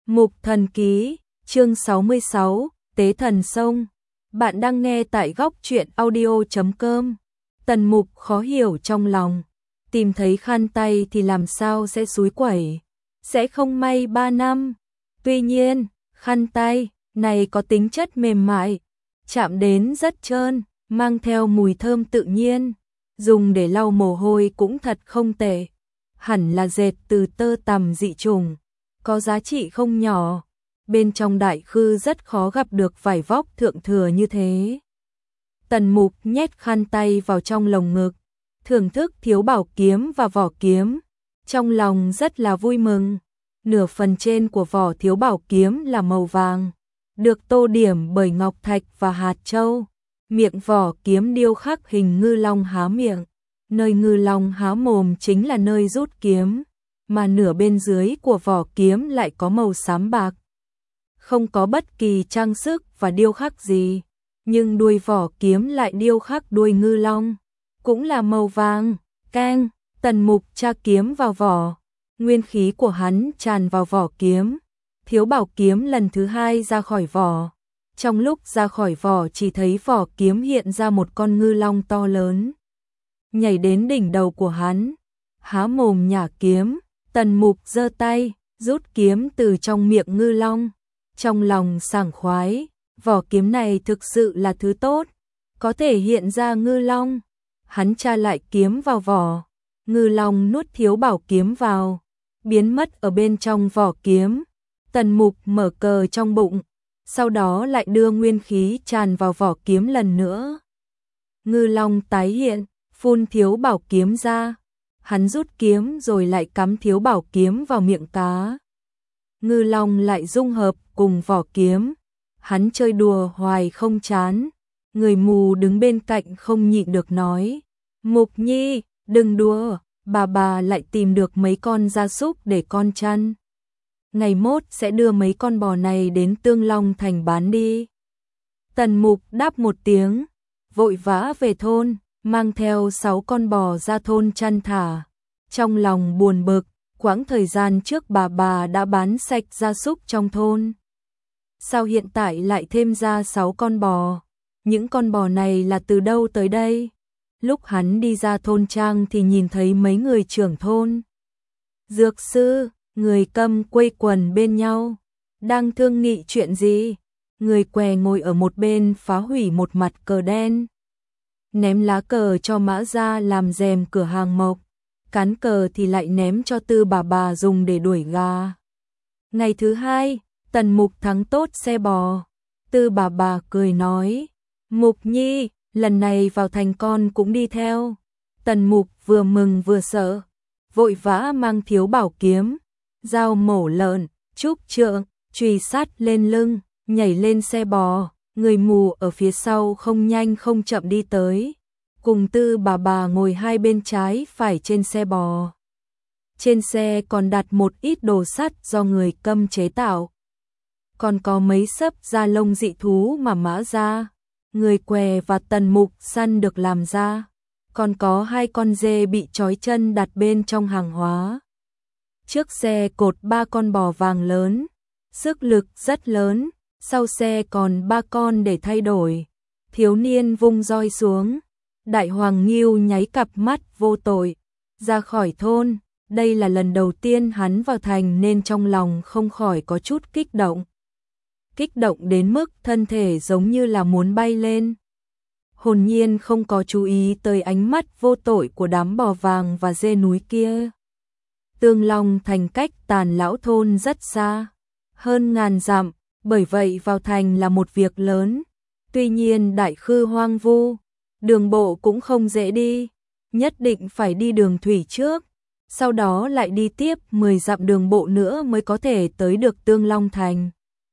Mục Thần Ký, chương 66, Tế Thần Sông. Bạn đang nghe tại góc truyện audio.com. Tần Mục khó hiểu trong lòng, tìm thấy khăn tay thì làm sao sẽ xúi quẩy, sẽ không may 3 năm. Tuy nhiên, khăn tay này có tính chất mềm mại, chạm đến rất trơn, mang theo mùi thơm tự nhiên, dùng để lau mồ hôi cũng thật không tệ. Hẳn là dệt từ tơ tằm dị chủng, có giá trị không nhỏ. Bên trong đại khư rất khó gặp được vải vóc thượng thừa như thế. Tần Mục nhét khăn tay vào trong lồng ngực, thưởng thức thiếu bảo kiếm và vỏ kiếm, trong lòng rất là vui mừng. Nửa phần trên của vỏ thiếu bảo kiếm là màu vàng, được tô điểm bởi ngọc thạch và hạt châu. Miệng vỏ kiếm điêu khắc hình ngư long há miệng, nơi ngư long há mồm chính là nơi rút kiếm, mà nửa bên dưới của vỏ kiếm lại có màu xám bạc. Không có bất kỳ trang sức và điêu khắc gì, nhưng đuôi vỏ kiếm lại điêu khắc đuôi ngư long, cũng là màu vàng. Keng, Tần Mục tra kiếm vào vỏ, nguyên khí của hắn tràn vào vỏ kiếm. Thiếu bảo kiếm lần thứ hai ra khỏi vỏ. Trong lúc ra khỏi vỏ chỉ thấy vỏ kiếm hiện ra một con ngư long to lớn, nhảy đến đỉnh đầu của hắn, há mồm nhả kiếm. Tần Mục giơ tay, rút kiếm từ trong miệng ngư long, trong lòng sảng khoái, vỏ kiếm này thực sự là thứ tốt, có thể hiện ra ngư long. Hắn tra lại kiếm vào vỏ, ngư long nuốt thiếu bảo kiếm vào, biến mất ở bên trong vỏ kiếm. Tần Mục mở cờ trong bụng, sau đó lại đưa nguyên khí tràn vào vỏ kiếm lần nữa. Ngư long tái hiện, phun thiếu bảo kiếm ra. Hắn rút kiếm rồi lại cắm thiếu bảo kiếm vào miệng cá. Ngư long lại dung hợp cùng vỏ kiếm. Hắn chơi đùa hoài không chán. Người mù đứng bên cạnh không nhịn được nói: Mục Nhi, đừng đùa, bà lại tìm được mấy con gia súc để con chăn. Ngày mốt sẽ đưa mấy con bò này đến Tương Long Thành bán đi. Tần Mục đáp một tiếng, vội vã về thôn, mang theo 6 con bò ra thôn chăn thả. Trong lòng buồn bực, quãng thời gian trước bà đã bán sạch gia súc trong thôn, sao hiện tại lại thêm ra 6 con bò? Những con bò này là từ đâu tới đây? Lúc hắn đi ra thôn trang thì nhìn thấy mấy người trưởng thôn, dược sư, người Câm quây quần bên nhau, đang thương nghị chuyện gì. Người què ngồi ở một bên phá hủy một mặt cờ đen, ném lá cờ cho Mã Gia làm rèm cửa hàng mộc, cán cờ thì lại ném cho Tư bà dùng để đuổi gà. Ngày thứ hai, Tần Mục thắng tốt xe bò. Tư bà cười nói: Mục Nhi, lần này vào thành con cũng đi theo. Tần Mục vừa mừng vừa sợ, vội vã mang thiếu bảo kiếm, dao mổ lợn, trúc trượng, chùy sắt lên lưng, nhảy lên xe bò. Người mù ở phía sau không nhanh không chậm đi tới, cùng Tư bà ngồi hai bên trái phải trên xe bò. Trên xe còn đặt một ít đồ sắt do người Câm chế tạo, còn có mấy xấp da lông dị thú mà Mã Gia, người què và Tần Mục săn được làm ra, còn có 2 con dê bị trói chân đặt bên trong hàng hóa. Trước xe cột 3 con bò vàng lớn, sức lực rất lớn, sau xe còn 3 con để thay đổi. Thiếu niên vung roi xuống, Đại Hoàng Ngưu nháy cặp mắt vô tội, ra khỏi thôn. Đây là lần đầu tiên hắn vào thành nên trong lòng không khỏi có chút kích động. Kích động đến mức thân thể giống như là muốn bay lên. Hồn nhiên không có chú ý tới ánh mắt vô tội của đám bò vàng và dê núi kia. Tương Long Thành cách Tàn Lão thôn rất xa, hơn ngàn dặm, bởi vậy vào thành là một việc lớn. Tuy nhiên đại khư hoang vu, đường bộ cũng không dễ đi, nhất định phải đi đường thủy trước, sau đó lại đi tiếp 10 dặm đường bộ nữa mới có thể tới được Tương Long Thành.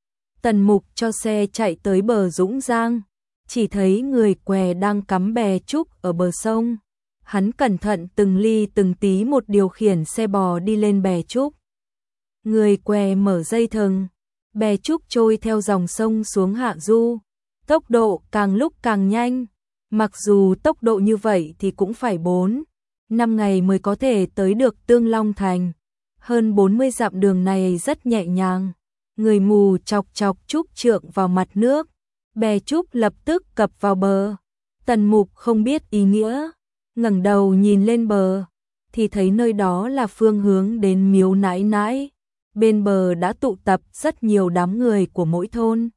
Tần Mục cho xe chạy tới bờ Dũng Giang, chỉ thấy người què đang cắm bè trúc ở bờ sông. Hắn cẩn thận từng ly từng tí một điều khiển xe bò đi lên bè trúc. Người què mở dây thừng, bè trúc trôi theo dòng sông xuống hạ du, tốc độ càng lúc càng nhanh. Mặc dù tốc độ như vậy thì cũng phải 4-5 ngày mới có thể tới được Tương Long Thành. Hơn 40 dặm đường này rất nhẹ nhàng, Người mù chọc chọc trúc trượng vào mặt nước, bè trúc lập tức cập vào bờ. Tần Mục không biết ý nghĩa, ngẩng đầu nhìn lên bờ, thì thấy nơi đó là phương hướng đến miếu nãi nãi. Bên bờ đã tụ tập rất nhiều đám người của mỗi thôn.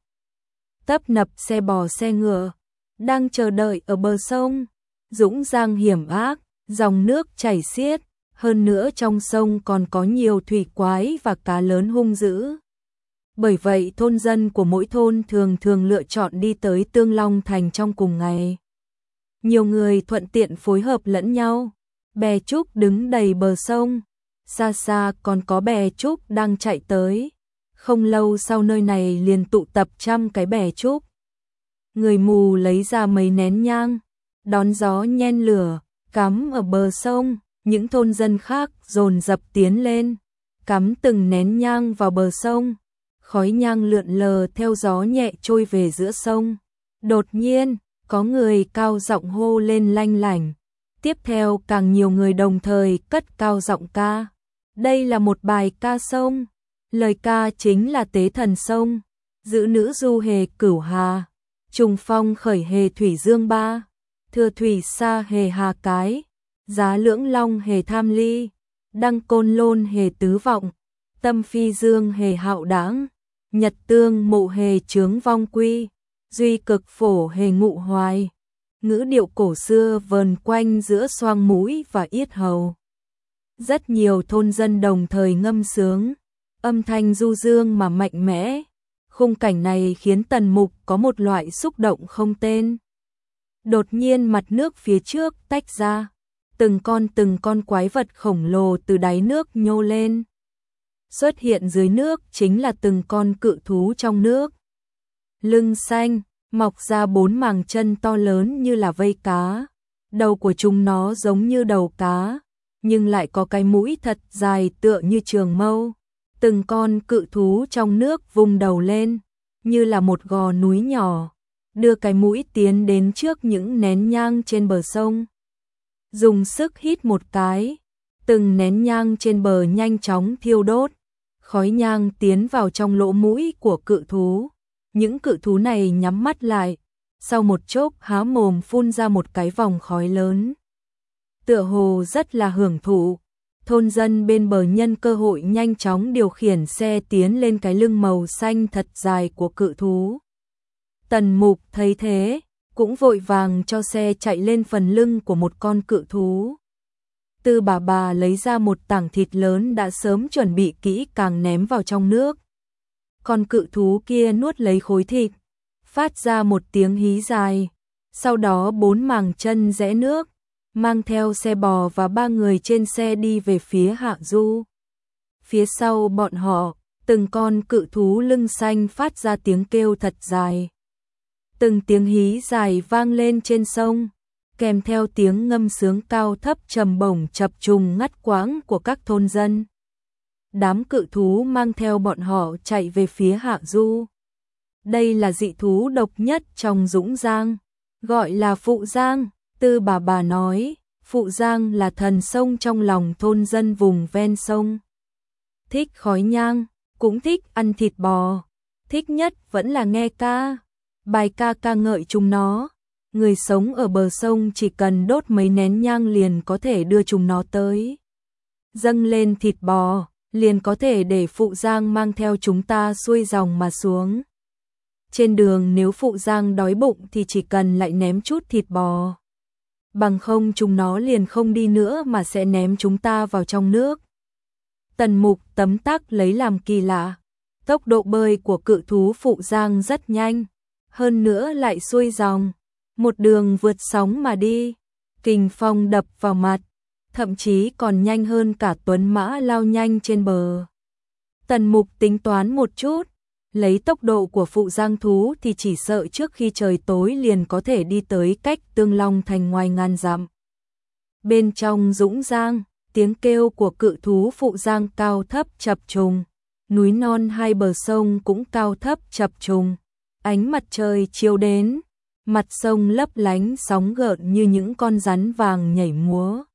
Tấp nập xe bò xe ngựa, đang chờ đợi ở bờ sông. Dũng giang hiểm ác, dòng nước chảy xiết, hơn nữa trong sông còn có nhiều thủy quái và cá lớn hung dữ. Bởi vậy thôn dân của mỗi thôn thường thường lựa chọn đi tới Tương Long Thành trong cùng ngày. Nhiều người thuận tiện phối hợp lẫn nhau, bè trúc đứng đầy bờ sông, xa xa còn có bè trúc đang chạy tới. Không lâu sau nơi này liền tụ tập trăm cái bè trúc. Người mù lấy ra mấy nén nhang, đón gió nhen lửa, cắm ở bờ sông. Những thôn dân khác dồn dập tiến lên, cắm từng nén nhang vào bờ sông. Khói nhang lượn lờ theo gió nhẹ trôi về giữa sông. Đột nhiên, có người cao giọng hô lên lanh lảnh. Tiếp theo càng nhiều người đồng thời cất cao giọng ca. Đây là một bài ca sông. Lời ca chính là tế thần sông. Giữ nữ du hề cửu hà. Trùng phong khởi hề thủy dương ba. Thừa thủy sa hề hà cái. Giá lưỡng long hề tham ly. Đăng côn lôn hề tứ vọng. Tâm phi dương hề hạo đãng. Nhật tương mộ hề chướng vong quy. Duy cực phổ hề ngụ hoài. Ngữ điệu cổ xưa vờn quanh giữa xoang mũi và yết hầu. Rất nhiều thôn dân đồng thời ngâm sướng, âm thanh du dương mà mạnh mẽ. Khung cảnh này khiến Tần Mục có một loại xúc động không tên. Đột nhiên mặt nước phía trước tách ra, từng con quái vật khổng lồ từ đáy nước nhô lên. Xuất hiện dưới nước chính là từng con cự thú trong nước. Lưng xanh, mọc ra 4 màng chân to lớn như là vây cá. Đầu của chúng nó giống như đầu cá, nhưng lại có cái mũi thật dài tựa như trường mâu. Từng con cự thú trong nước vung đầu lên, như là một gò núi nhỏ, đưa cái mũi tiến đến trước những nén nhang trên bờ sông. Dùng sức hít một cái, từng nén nhang trên bờ nhanh chóng thiêu đốt. Khói nhang tiến vào trong lỗ mũi của cự thú. Những cự thú này nhắm mắt lại, sau một chốc há mồm phun ra một cái vòng khói lớn. Tựa hồ rất là hưởng thụ. Thôn dân bên bờ nhân cơ hội nhanh chóng điều khiển xe tiến lên cái lưng màu xanh thật dài của cự thú. Tần Mục thấy thế, cũng vội vàng cho xe chạy lên phần lưng của một con cự thú. Tư bà lấy ra một tảng thịt lớn đã sớm chuẩn bị kỹ càng ném vào trong nước. Con cự thú kia nuốt lấy khối thịt, phát ra một tiếng hí dài. Sau đó 4 màng chân rẽ nước, mang theo xe bò và 3 người trên xe đi về phía hạ du. Phía sau bọn họ, từng con cự thú lưng xanh phát ra tiếng kêu thật dài. Từng tiếng hí dài vang lên trên sông, kèm theo tiếng ngâm sướng cao thấp trầm bổng chập trùng ngắt quãng của các thôn dân. Đám cự thú mang theo bọn họ chạy về phía hạ du. Đây là dị thú độc nhất trong Dũng Giang, gọi là Phụ Giang. Tư bà nói, Phụ Giang là thần sông trong lòng thôn dân vùng ven sông. Thích khói nhang, cũng thích ăn thịt bò, thích nhất vẫn là nghe ca. Bài ca ca ngợi chúng nó. Người sống ở bờ sông chỉ cần đốt mấy nén nhang liền có thể đưa chúng nó tới. Dâng lên thịt bò, liền có thể để Phụ Giang mang theo chúng ta xuôi dòng mà xuống. Trên đường nếu Phụ Giang đói bụng thì chỉ cần lại ném chút thịt bò. Bằng không chúng nó liền không đi nữa mà sẽ ném chúng ta vào trong nước. Tần Mục tấm tắc lấy làm kỳ lạ. Tốc độ bơi của cự thú Phụ Giang rất nhanh, hơn nữa lại xuôi dòng, một đường vượt sóng mà đi. Kình phong đập vào mặt, thậm chí còn nhanh hơn cả tuấn mã lao nhanh trên bờ. Tần Mục tính toán một chút, lấy tốc độ của Phụ Giang thú thì chỉ sợ trước khi trời tối liền có thể đi tới cách Tương Long Thành ngoài ngàn dặm. Bên trong Dũng Giang, tiếng kêu của cự thú Phụ Giang cao thấp chập trùng, núi non hai bờ sông cũng cao thấp chập trùng. Ánh mặt trời chiếu đến, mặt sông lấp lánh sóng gợn như những con rắn vàng nhảy múa.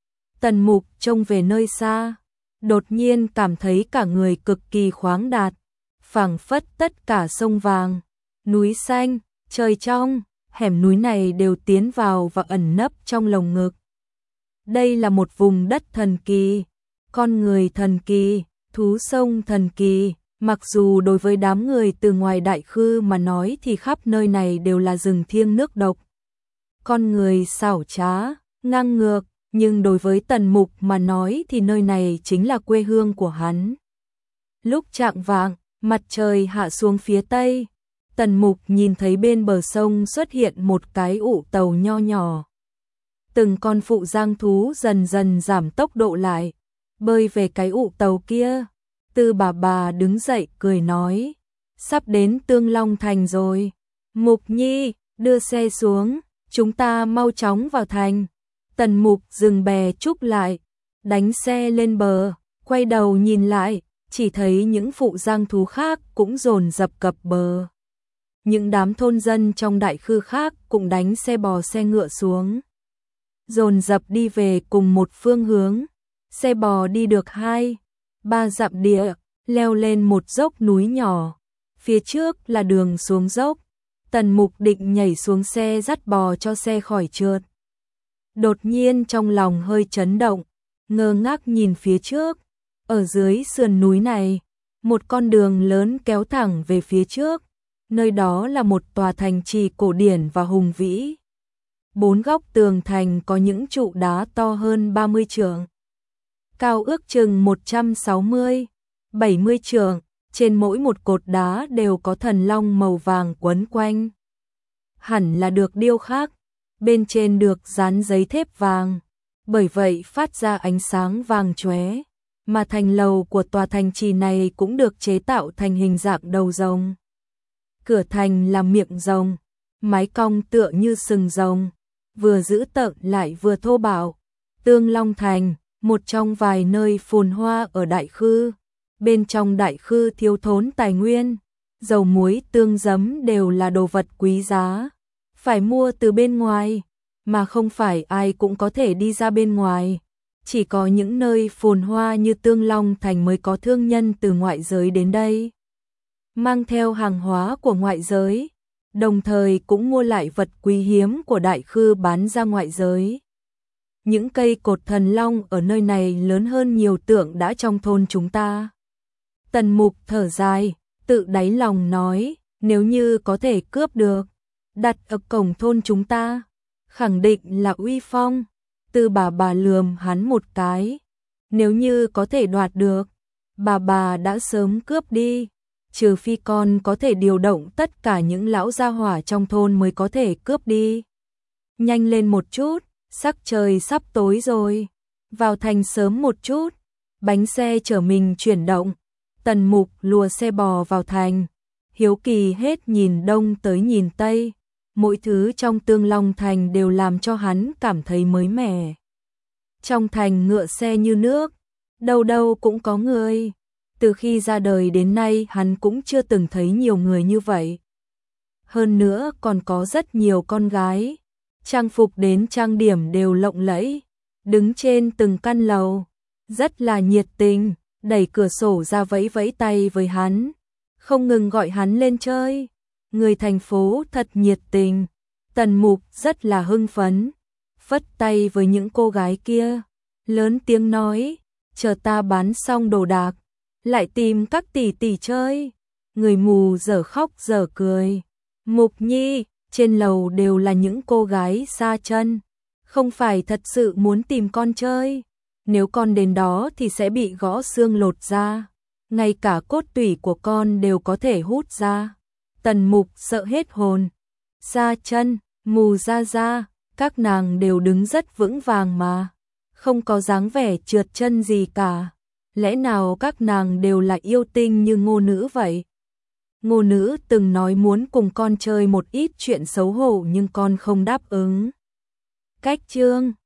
Tần Mục trông về nơi xa, đột nhiên cảm thấy cả người cực kỳ khoáng đạt, phảng phất tất cả sông vàng, núi xanh, trời trong, hẻm núi này đều tiến vào và ẩn nấp trong lồng ngực. Đây là một vùng đất thần kỳ, con người thần kỳ, thú sông thần kỳ. Mặc dù đối với đám người từ ngoài Đại Khư mà nói thì khắp nơi này đều là rừng thiêng nước độc, con người xảo trá, ngang ngược, nhưng đối với Tần Mục mà nói thì nơi này chính là quê hương của hắn. Lúc chạng vạng, mặt trời hạ xuống phía tây, Tần Mục nhìn thấy bên bờ sông xuất hiện một cái ụ tàu nho nhỏ. Từng con phụ giang thú dần dần giảm tốc độ lại, bơi về cái ụ tàu kia. Tư bà đứng dậy cười nói, sắp đến Tương Long Thành rồi. Mục Nhi, đưa xe xuống, chúng ta mau chóng vào thành. Tần Mục dừng bè trúc lại, đánh xe lên bờ, quay đầu nhìn lại, chỉ thấy những phụ giang thú khác cũng dồn dập cập bờ. Những đám thôn dân trong Đại Khư khác cũng đánh xe bò xe ngựa xuống, dồn dập đi về cùng một phương hướng. Xe bò đi được 2-3 dặm địa, leo lên một dốc núi nhỏ. Phía trước là đường xuống dốc. Tần Mục định nhảy xuống xe dắt bò cho xe khỏi trượt. Đột nhiên trong lòng hơi chấn động, ngơ ngác nhìn phía trước. Ở dưới sườn núi này, một con đường lớn kéo thẳng về phía trước. Nơi đó là một tòa thành trì cổ điển và hùng vĩ. 4 góc tường thành có những trụ đá to hơn 30 trượng, cao ước chừng 160-70 trượng, trên mỗi một cột đá đều có thần long màu vàng quấn quanh. Hẳn là được điêu khắc, bên trên được dán giấy thép vàng, bởi vậy phát ra ánh sáng vàng chóe, mà thành lầu của tòa thành trì này cũng được chế tạo thành hình dạng đầu rồng. Cửa thành là miệng rồng, mái cong tựa như sừng rồng, vừa dữ tợn lại vừa thô bạo. Tương Long Thành, một trong vài nơi phồn hoa ở Đại Khư. Bên trong Đại Khư thiếu thốn tài nguyên, dầu muối tương giấm đều là đồ vật quý giá, phải mua từ bên ngoài, mà không phải ai cũng có thể đi ra bên ngoài. Chỉ có những nơi phồn hoa như Tương Long Thành mới có thương nhân từ ngoại giới đến đây, mang theo hàng hóa của ngoại giới, đồng thời cũng mua lại vật quý hiếm của Đại Khư bán ra ngoại giới. Những cây cột thần long ở nơi này lớn hơn nhiều tượng đã trong thôn chúng ta. Tần Mục thở dài, tự đáy lòng nói, nếu như có thể cướp được, đặt ở cổng thôn chúng ta, khẳng định là uy phong. Tư bà lườm hắn một cái, nếu như có thể đoạt được, bà đã sớm cướp đi, trừ phi con có thể điều động tất cả những lão gia hỏa trong thôn mới có thể cướp đi. Nhanh lên một chút, sắc trời sắp tối rồi, vào thành sớm một chút. Bánh xe chở mình chuyển động, Tần Mục lùa xe bò vào thành, hiếu kỳ hết nhìn đông tới nhìn tây, mỗi thứ trong Tương Long Thành đều làm cho hắn cảm thấy mới mẻ. Trong thành ngựa xe như nước, đâu đâu cũng có người. Từ khi ra đời đến nay hắn cũng chưa từng thấy nhiều người như vậy. Hơn nữa còn có rất nhiều con gái, trang phục đến trang điểm đều lộng lẫy, đứng trên từng căn lầu, rất là nhiệt tình, đẩy cửa sổ ra vẫy vẫy tay với hắn, không ngừng gọi hắn lên chơi. Người thành phố thật nhiệt tình. Tần Mục rất là hưng phấn, phất tay với những cô gái kia, lớn tiếng nói, chờ ta bán xong đồ đạc, lại tìm các tỷ tỷ chơi. Người mù dở khóc dở cười. Mục Nhi, trên lầu đều là những cô gái xa chân, không phải thật sự muốn tìm con chơi. Nếu con đến đó thì sẽ bị gõ xương lột ra, ngay cả cốt tủy của con đều có thể hút ra. Tần Mục sợ hết hồn. Xa chân, mù ra, các nàng đều đứng rất vững vàng mà, không có dáng vẻ trượt chân gì cả. Lẽ nào các nàng đều là yêu tinh như Ngô Nữ vậy? Ngô Nữ từng nói muốn cùng con chơi một ít chuyện xấu hổ nhưng con không đáp ứng. Cách chương